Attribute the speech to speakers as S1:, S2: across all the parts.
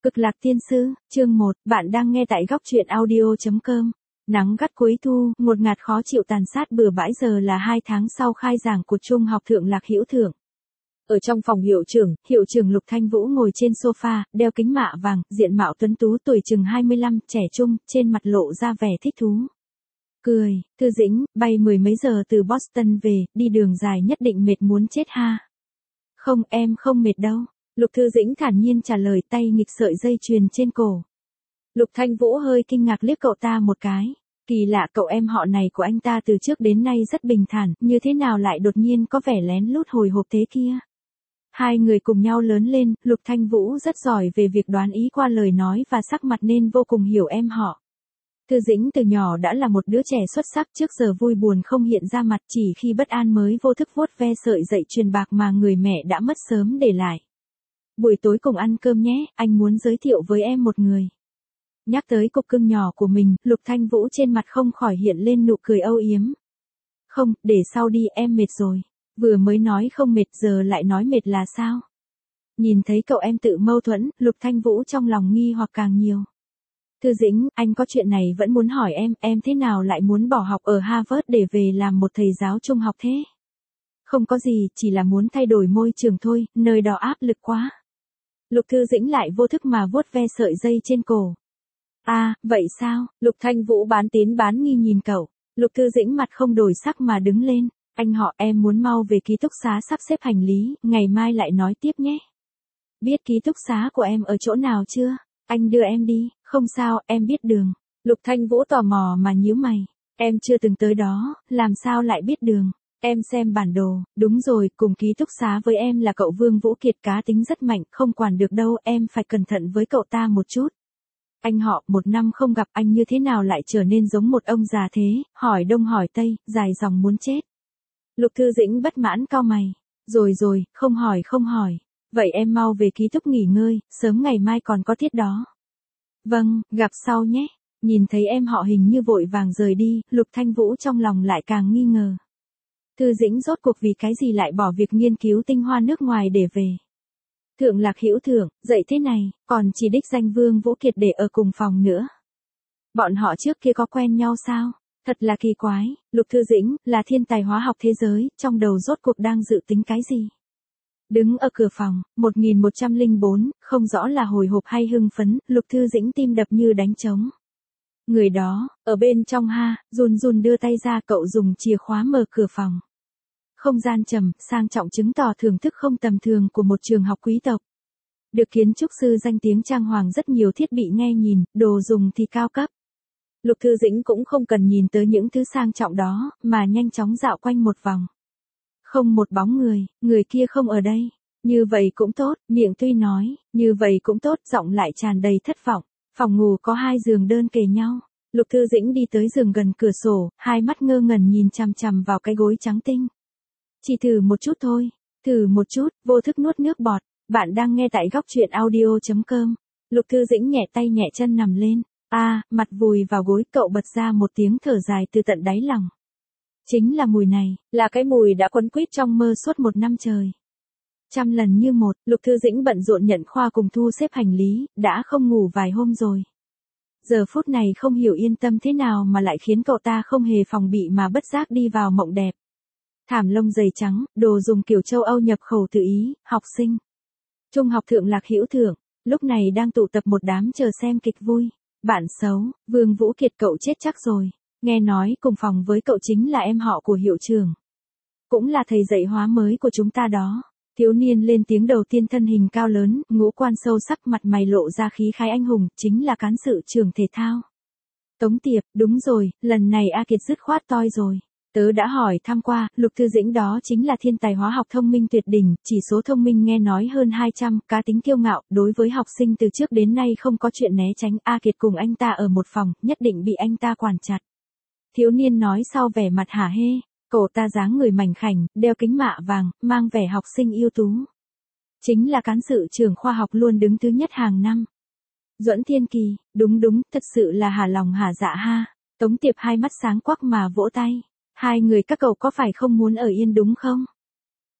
S1: Cực lạc tiên sư, chương 1, bạn đang nghe tại góc truyện audio.com. Nắng gắt cuối thu, ngột ngạt khó chịu tàn sát bừa bãi giờ là 2 tháng sau khai giảng của trung học Thượng Lạc Hữu Thượng. Ở trong phòng hiệu trưởng Lục Thanh Vũ ngồi trên sofa, đeo kính mạ vàng, diện mạo tuấn tú tuổi chừng 25, trẻ trung, trên mặt lộ ra vẻ thích thú. Cười, Thư Dĩnh, bay mười mấy giờ từ Boston về, đi đường dài nhất định mệt muốn chết ha. Không, em không mệt đâu. Lục Thư Dĩnh thản nhiên trả lời, tay nghịch sợi dây chuyền trên cổ. Lục Thanh Vũ hơi kinh ngạc liếc cậu ta một cái. Kỳ lạ, cậu em họ này của anh ta từ trước đến nay rất bình thản, như thế nào lại đột nhiên có vẻ lén lút hồi hộp thế kia. Hai người cùng nhau lớn lên, Lục Thanh Vũ rất giỏi về việc đoán ý qua lời nói và sắc mặt nên vô cùng hiểu em họ. Thư Dĩnh từ nhỏ đã là một đứa trẻ xuất sắc, trước giờ vui buồn không hiện ra mặt, chỉ khi bất an mới vô thức vuốt ve sợi dây chuyền bạc mà người mẹ đã mất sớm để lại. Buổi tối cùng ăn cơm nhé, anh muốn giới thiệu với em một người. Nhắc tới cục cưng nhỏ của mình, Lục Thanh Vũ trên mặt không khỏi hiện lên nụ cười âu yếm. Không, để sau đi, em mệt rồi. Vừa mới nói không mệt giờ lại nói mệt là sao? Nhìn thấy cậu em tự mâu thuẫn, Lục Thanh Vũ trong lòng nghi hoặc càng nhiều. Thư Dĩnh, anh có chuyện này vẫn muốn hỏi em thế nào lại muốn bỏ học ở Harvard để về làm một thầy giáo trung học thế? Không có gì, chỉ là muốn thay đổi môi trường thôi, nơi đó áp lực quá. Lục Thư Dĩnh lại vô thức mà vuốt ve sợi dây trên cổ. À, vậy sao? Lục Thanh Vũ bán tín bán nghi nhìn cậu. Lục Thư Dĩnh mặt không đổi sắc mà đứng lên. Anh họ, em muốn mau về ký túc xá sắp xếp hành lý, ngày mai lại nói tiếp nhé. Biết ký túc xá của em ở chỗ nào chưa? Anh đưa em đi. Không sao, em biết đường. Lục Thanh Vũ tò mò mà nhíu mày. Em chưa từng tới đó, làm sao lại biết đường? Em xem bản đồ, đúng rồi, cùng ký túc xá với em là cậu Vương Vũ Kiệt, cá tính rất mạnh, không quản được đâu, em phải cẩn thận với cậu ta một chút. Anh họ, 1 năm không gặp anh như thế nào lại trở nên giống một ông già thế, hỏi đông hỏi tây, dài dòng muốn chết. Lục Thư Dĩnh bất mãn cau mày. Rồi, không hỏi. Vậy em mau về ký túc nghỉ ngơi, sớm ngày mai còn có tiết đó. Vâng, gặp sau nhé. Nhìn thấy em họ hình như vội vàng rời đi, Lục Thanh Vũ trong lòng lại càng nghi ngờ. Thư Dĩnh rốt cuộc vì cái gì lại bỏ việc nghiên cứu tinh hoa nước ngoài để về. Thượng Lạc Hữu Thượng, dạy thế này, còn chỉ đích danh Vương Vũ Kiệt để ở cùng phòng nữa. Bọn họ trước kia có quen nhau sao? Thật là kỳ quái, Lục Thư Dĩnh, là thiên tài hóa học thế giới, trong đầu rốt cuộc đang dự tính cái gì? Đứng ở cửa phòng, 1104, không rõ là hồi hộp hay hưng phấn, Lục Thư Dĩnh tim đập như đánh trống. Người đó, ở bên trong ha, run đưa tay ra, cậu dùng chìa khóa mở cửa phòng. Không gian trầm, sang trọng chứng tỏ thưởng thức không tầm thường của một trường học quý tộc. Được kiến trúc sư danh tiếng trang hoàng rất nhiều thiết bị nghe nhìn, đồ dùng thì cao cấp. Lục Thư Dĩnh cũng không cần nhìn tới những thứ sang trọng đó, mà nhanh chóng dạo quanh một vòng. Không một bóng người kia không ở đây. Như vậy cũng tốt, miệng tuy nói, như vậy cũng tốt, giọng lại tràn đầy thất vọng. Phòng ngủ có 2 giường đơn kề nhau. Lục Thư Dĩnh đi tới giường gần cửa sổ, hai mắt ngơ ngẩn nhìn chằm chằm vào cái gối trắng tinh. Chỉ thử một chút thôi, thử một chút, vô thức nuốt nước bọt. Bạn đang nghe tại góc truyện audio.com. Lục Thư Dĩnh nhẹ tay nhẹ chân nằm lên. Mặt vùi vào gối, cậu bật ra một tiếng thở dài từ tận đáy lòng. Chính là mùi này, là cái mùi đã quấn quýt trong mơ suốt 1 năm trời. Trăm lần như một, Lục Thư Dĩnh bận rộn nhận khoa cùng thu xếp hành lý, đã không ngủ vài hôm rồi. Giờ phút này không hiểu yên tâm thế nào mà lại khiến cậu ta không hề phòng bị mà bất giác đi vào mộng đẹp. Thảm lông dày trắng, đồ dùng kiểu châu Âu nhập khẩu từ Ý, học sinh. Trung học Thượng Lạc Hữu Thượng, lúc này đang tụ tập một đám chờ xem kịch vui. Bạn xấu, Vương Vũ Kiệt, cậu chết chắc rồi. Nghe nói cùng phòng với cậu chính là em họ của hiệu trưởng. Cũng là thầy dạy hóa mới của chúng ta đó. Thiếu niên lên tiếng đầu tiên thân hình cao lớn, ngũ quan sâu sắc, mặt mày lộ ra khí khái anh hùng, chính là cán sự trường thể thao. Tống Tiệp, đúng rồi, lần này A Kiệt dứt khoát toi rồi. Tớ đã hỏi thăm qua, Lục Thư Dĩnh đó chính là thiên tài hóa học thông minh tuyệt đỉnh, chỉ số thông minh nghe nói hơn 200, cá tính kiêu ngạo, đối với học sinh từ trước đến nay không có chuyện né tránh. A Kiệt cùng anh ta ở một phòng, nhất định bị anh ta quản chặt. Thiếu niên nói sau vẻ mặt hả hê, cậu ta dáng người mảnh khảnh, đeo kính mạ vàng, mang vẻ học sinh ưu tú. Chính là cán sự trưởng khoa học luôn đứng thứ nhất hàng năm. Duẫn Thiên Kỳ, đúng, thật sự là hả lòng hả dạ ha. Tống Tiệp hai mắt sáng quắc mà vỗ tay. Hai người các cậu có phải không muốn ở yên đúng không?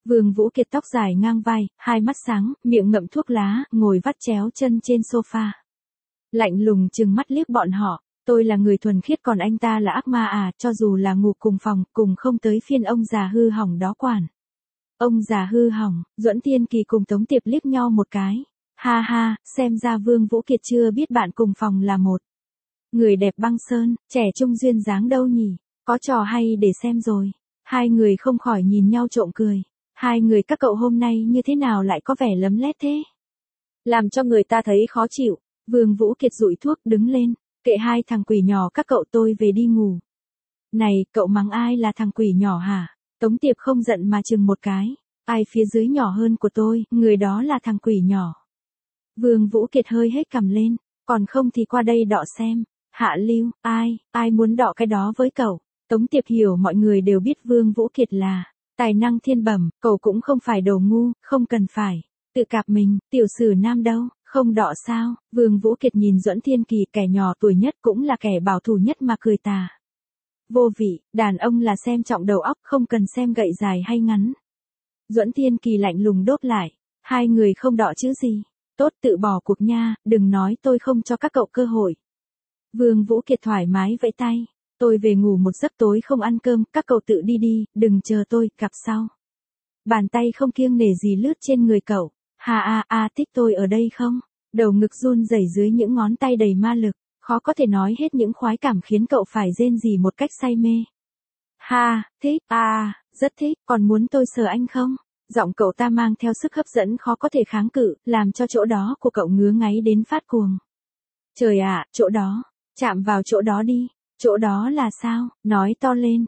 S1: Vương Vũ Kiệt tóc dài ngang vai, hai mắt sáng, miệng ngậm thuốc lá, ngồi vắt chéo chân trên sofa. Lạnh lùng trừng mắt liếc bọn họ, tôi là người thuần khiết còn anh ta là ác ma à, cho dù là ngủ cùng phòng, cùng không tới phiên ông già hư hỏng đó quản. Ông già hư hỏng, Duẫn Thiên Kỳ cùng Tống Tiệp liếc nhau một cái. Ha ha, xem ra Vương Vũ Kiệt chưa biết bạn cùng phòng là một người đẹp băng sơn, trẻ trung duyên dáng đâu nhỉ, có trò hay để xem rồi. Hai người không khỏi nhìn nhau trộm cười. Hai người các cậu hôm nay như thế nào lại có vẻ lấm lét thế? Làm cho người ta thấy khó chịu. Vương Vũ Kiệt dụi thuốc đứng lên, kệ hai thằng quỷ nhỏ các cậu tôi về đi ngủ. Này, cậu mắng ai là thằng quỷ nhỏ hả? Tống Tiệp không giận mà chừng một cái. Ai phía dưới nhỏ hơn của tôi, người đó là thằng quỷ nhỏ. Vương Vũ Kiệt hơi hết cằm lên, còn không thì qua đây đọ xem. Hạ Lưu, ai muốn đọ cái đó với cậu? Tống Tiệp hiểu mọi người đều biết Vương Vũ Kiệt là tài năng thiên bẩm, cậu cũng không phải đồ ngu, không cần phải tự cạp mình, tiểu sử nam đâu, không đọ sao? Vương Vũ Kiệt nhìn Duẫn Thiên Kỳ, kẻ nhỏ tuổi nhất cũng là kẻ bảo thủ nhất mà cười tà. Vô vị, đàn ông là xem trọng đầu óc, không cần xem gậy dài hay ngắn. Duẫn Thiên Kỳ lạnh lùng đốt lại, hai người không đọ chứ gì? Tốt, tự bỏ cuộc nha, đừng nói tôi không cho các cậu cơ hội. Vương Vũ Kiệt thoải mái vẫy tay. Tôi về ngủ một giấc, tối không ăn cơm, các cậu tự đi đi, đừng chờ tôi, gặp sau. Bàn tay không kiêng nể gì lướt trên người cậu. Thích tôi ở đây không? Đầu ngực run rẩy dưới những ngón tay đầy ma lực, khó có thể nói hết những khoái cảm khiến cậu phải rên rỉ một cách say mê. Thích, rất thích, còn muốn tôi sờ anh không? Giọng cậu ta mang theo sức hấp dẫn khó có thể kháng cự, làm cho chỗ đó của cậu ngứa ngáy đến phát cuồng. Trời ạ, chỗ đó, chạm vào chỗ đó đi. Chỗ đó là sao? Nói to lên.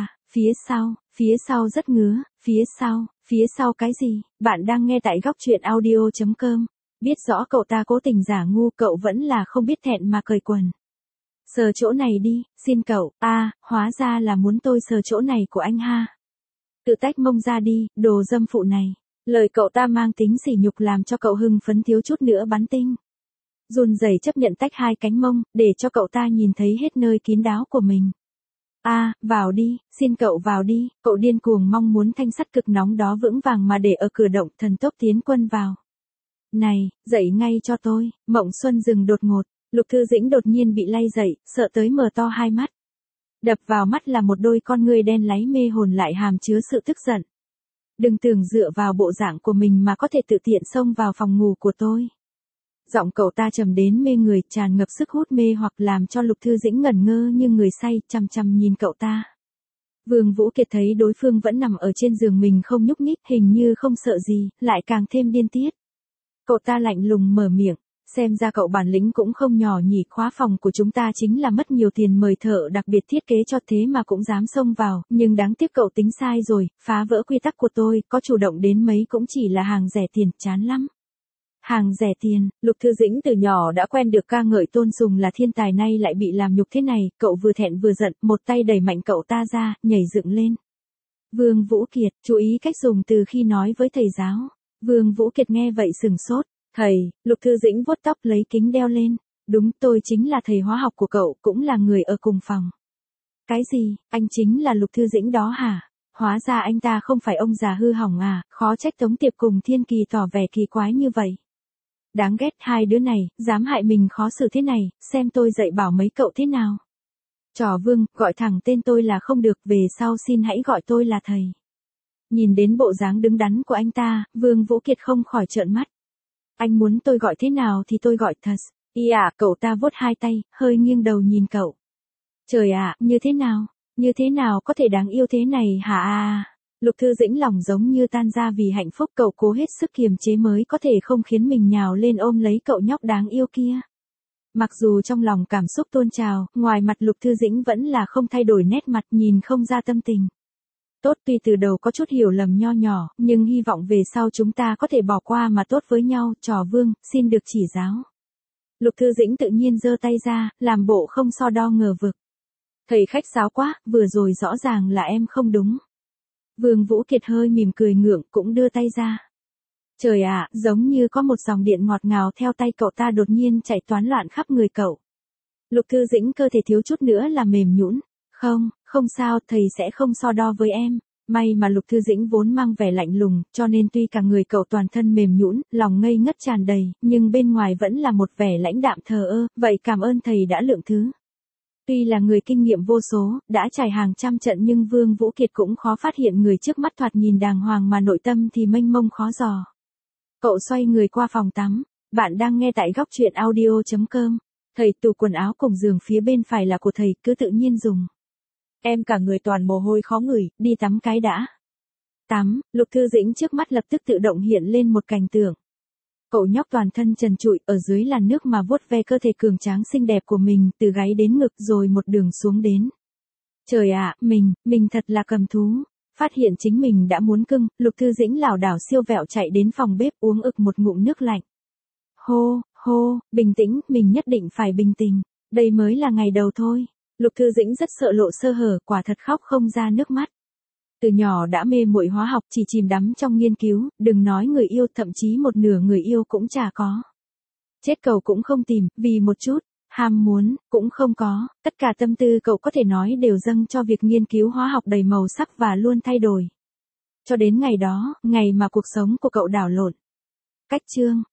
S1: Phía sau rất ngứa, phía sau cái gì? Bạn đang nghe tại góc truyện audio.com. Biết rõ cậu ta cố tình giả ngu, cậu vẫn là không biết thẹn mà cởi quần. Sờ chỗ này đi, xin cậu. Hóa ra là muốn tôi sờ chỗ này của anh ha. Tự tách mông ra đi, đồ dâm phụ này. Lời cậu ta mang tính sỉ nhục làm cho cậu hưng phấn thiếu chút nữa bắn tinh. Run rẩy chấp nhận tách hai cánh mông, để cho cậu ta nhìn thấy hết nơi kín đáo của mình. Vào đi, xin cậu vào đi, cậu điên cuồng mong muốn thanh sắt cực nóng đó vững vàng mà để ở cửa động, thần tốc tiến quân vào. Này, dậy ngay cho tôi, Mộng Xuân dừng đột ngột, Lục Thư Dĩnh đột nhiên bị lay dậy, sợ tới mở to hai mắt. Đập vào mắt là một đôi con ngươi đen láy mê hồn lại hàm chứa sự tức giận. Đừng tưởng dựa vào bộ dạng của mình mà có thể tự tiện xông vào phòng ngủ của tôi. Giọng cậu ta trầm đến mê người, tràn ngập sức hút mê hoặc làm cho Lục Thư Dĩnh ngẩn ngơ như người say, chằm chằm nhìn cậu ta. Vương Vũ Kiệt thấy đối phương vẫn nằm ở trên giường mình không nhúc nhích, hình như không sợ gì, lại càng thêm điên tiết. Cậu ta lạnh lùng mở miệng, xem ra cậu bản lĩnh cũng không nhỏ nhỉ, khóa phòng của chúng ta chính là mất nhiều tiền mời thợ đặc biệt thiết kế cho thế mà cũng dám xông vào, nhưng đáng tiếc cậu tính sai rồi, phá vỡ quy tắc của tôi, có chủ động đến mấy cũng chỉ là hàng rẻ tiền, chán lắm. Hàng rẻ tiền, Lục Thư Dĩnh từ nhỏ đã quen được ca ngợi tôn sùng là thiên tài, nay lại bị làm nhục thế này, cậu vừa thẹn vừa giận, một tay đẩy mạnh cậu ta ra, nhảy dựng lên. Vương Vũ Kiệt, chú ý cách dùng từ khi nói với thầy giáo. Vương Vũ Kiệt nghe vậy sừng sốt. Thầy, Lục Thư Dĩnh vuốt tóc lấy kính đeo lên. Đúng, tôi chính là thầy hóa học của cậu, cũng là người ở cùng phòng. Cái gì, anh chính là Lục Thư Dĩnh đó hả? Hóa ra anh ta không phải ông già hư hỏng à, khó trách Tống Tiệp cùng Thiên Kỳ tỏ vẻ kỳ quái như vậy. Đáng ghét, hai đứa này, dám hại mình khó xử thế này, xem tôi dạy bảo mấy cậu thế nào. Trò Vương, gọi thẳng tên tôi là không được, về sau xin hãy gọi tôi là thầy. Nhìn đến bộ dáng đứng đắn của anh ta, Vương Vũ Kiệt không khỏi trợn mắt. Anh muốn tôi gọi thế nào thì tôi gọi thật. Cậu ta vuốt hai tay, hơi nghiêng đầu nhìn cậu. Trời ạ, như thế nào có thể đáng yêu thế này hả? Lục Thư Dĩnh lòng giống như tan ra vì hạnh phúc, cậu cố hết sức kiềm chế mới có thể không khiến mình nhào lên ôm lấy cậu nhóc đáng yêu kia. Mặc dù trong lòng cảm xúc tuôn trào, ngoài mặt Lục Thư Dĩnh vẫn là không thay đổi nét mặt, nhìn không ra tâm tình. Tốt, tuy từ đầu có chút hiểu lầm nho nhỏ, nhưng hy vọng về sau chúng ta có thể bỏ qua mà tốt với nhau. Trò Vương, xin được chỉ giáo. Lục Thư Dĩnh tự nhiên giơ tay ra, làm bộ không so đo ngờ vực. Thầy khách sáo quá, vừa rồi rõ ràng là em không đúng. Vương Vũ Kiệt hơi mỉm cười ngượng, cũng đưa tay ra. Trời ạ, giống như có một dòng điện ngọt ngào theo tay cậu ta đột nhiên chạy toán loạn khắp người cậu. Lục Thư Dĩnh cơ thể thiếu chút nữa là mềm nhũn. Không sao, thầy sẽ không so đo với em. May mà Lục Thư Dĩnh vốn mang vẻ lạnh lùng, cho nên tuy cả người cậu toàn thân mềm nhũn, lòng ngây ngất tràn đầy, nhưng bên ngoài vẫn là một vẻ lãnh đạm thờ ơ, vậy cảm ơn thầy đã lượng thứ. Tuy là người kinh nghiệm vô số, đã trải hàng trăm trận nhưng Vương Vũ Kiệt cũng khó phát hiện người trước mắt thoạt nhìn đàng hoàng mà nội tâm thì mênh mông khó dò. Cậu xoay người qua phòng tắm. Bạn đang nghe tại góc truyện audio.com. Thầy, tủ quần áo cùng giường phía bên phải là của thầy, cứ tự nhiên dùng. Em cả người toàn mồ hôi khó ngửi, đi tắm cái đã. Tắm, Lục Thư Dĩnh trước mắt lập tức tự động hiện lên một cảnh tượng. Cậu nhóc toàn thân trần trụi, ở dưới làn nước mà vuốt ve cơ thể cường tráng xinh đẹp của mình, từ gáy đến ngực rồi một đường xuống đến. Trời ạ, mình thật là cầm thú. Phát hiện chính mình đã muốn cưng, Lục Thư Dĩnh lảo đảo siêu vẹo chạy đến phòng bếp uống ực một ngụm nước lạnh. Hô, bình tĩnh, mình nhất định phải bình tĩnh. Đây mới là ngày đầu thôi. Lục Thư Dĩnh rất sợ lộ sơ hở, quả thật khóc không ra nước mắt. Từ nhỏ đã mê muội hóa học, chỉ chìm đắm trong nghiên cứu, đừng nói người yêu, thậm chí một nửa người yêu cũng chả có. Chết cầu cũng không tìm, vì một chút ham muốn cũng không có, tất cả tâm tư cậu có thể nói đều dâng cho việc nghiên cứu hóa học đầy màu sắc và luôn thay đổi. Cho đến ngày đó, ngày mà cuộc sống của cậu đảo lộn. Cách chương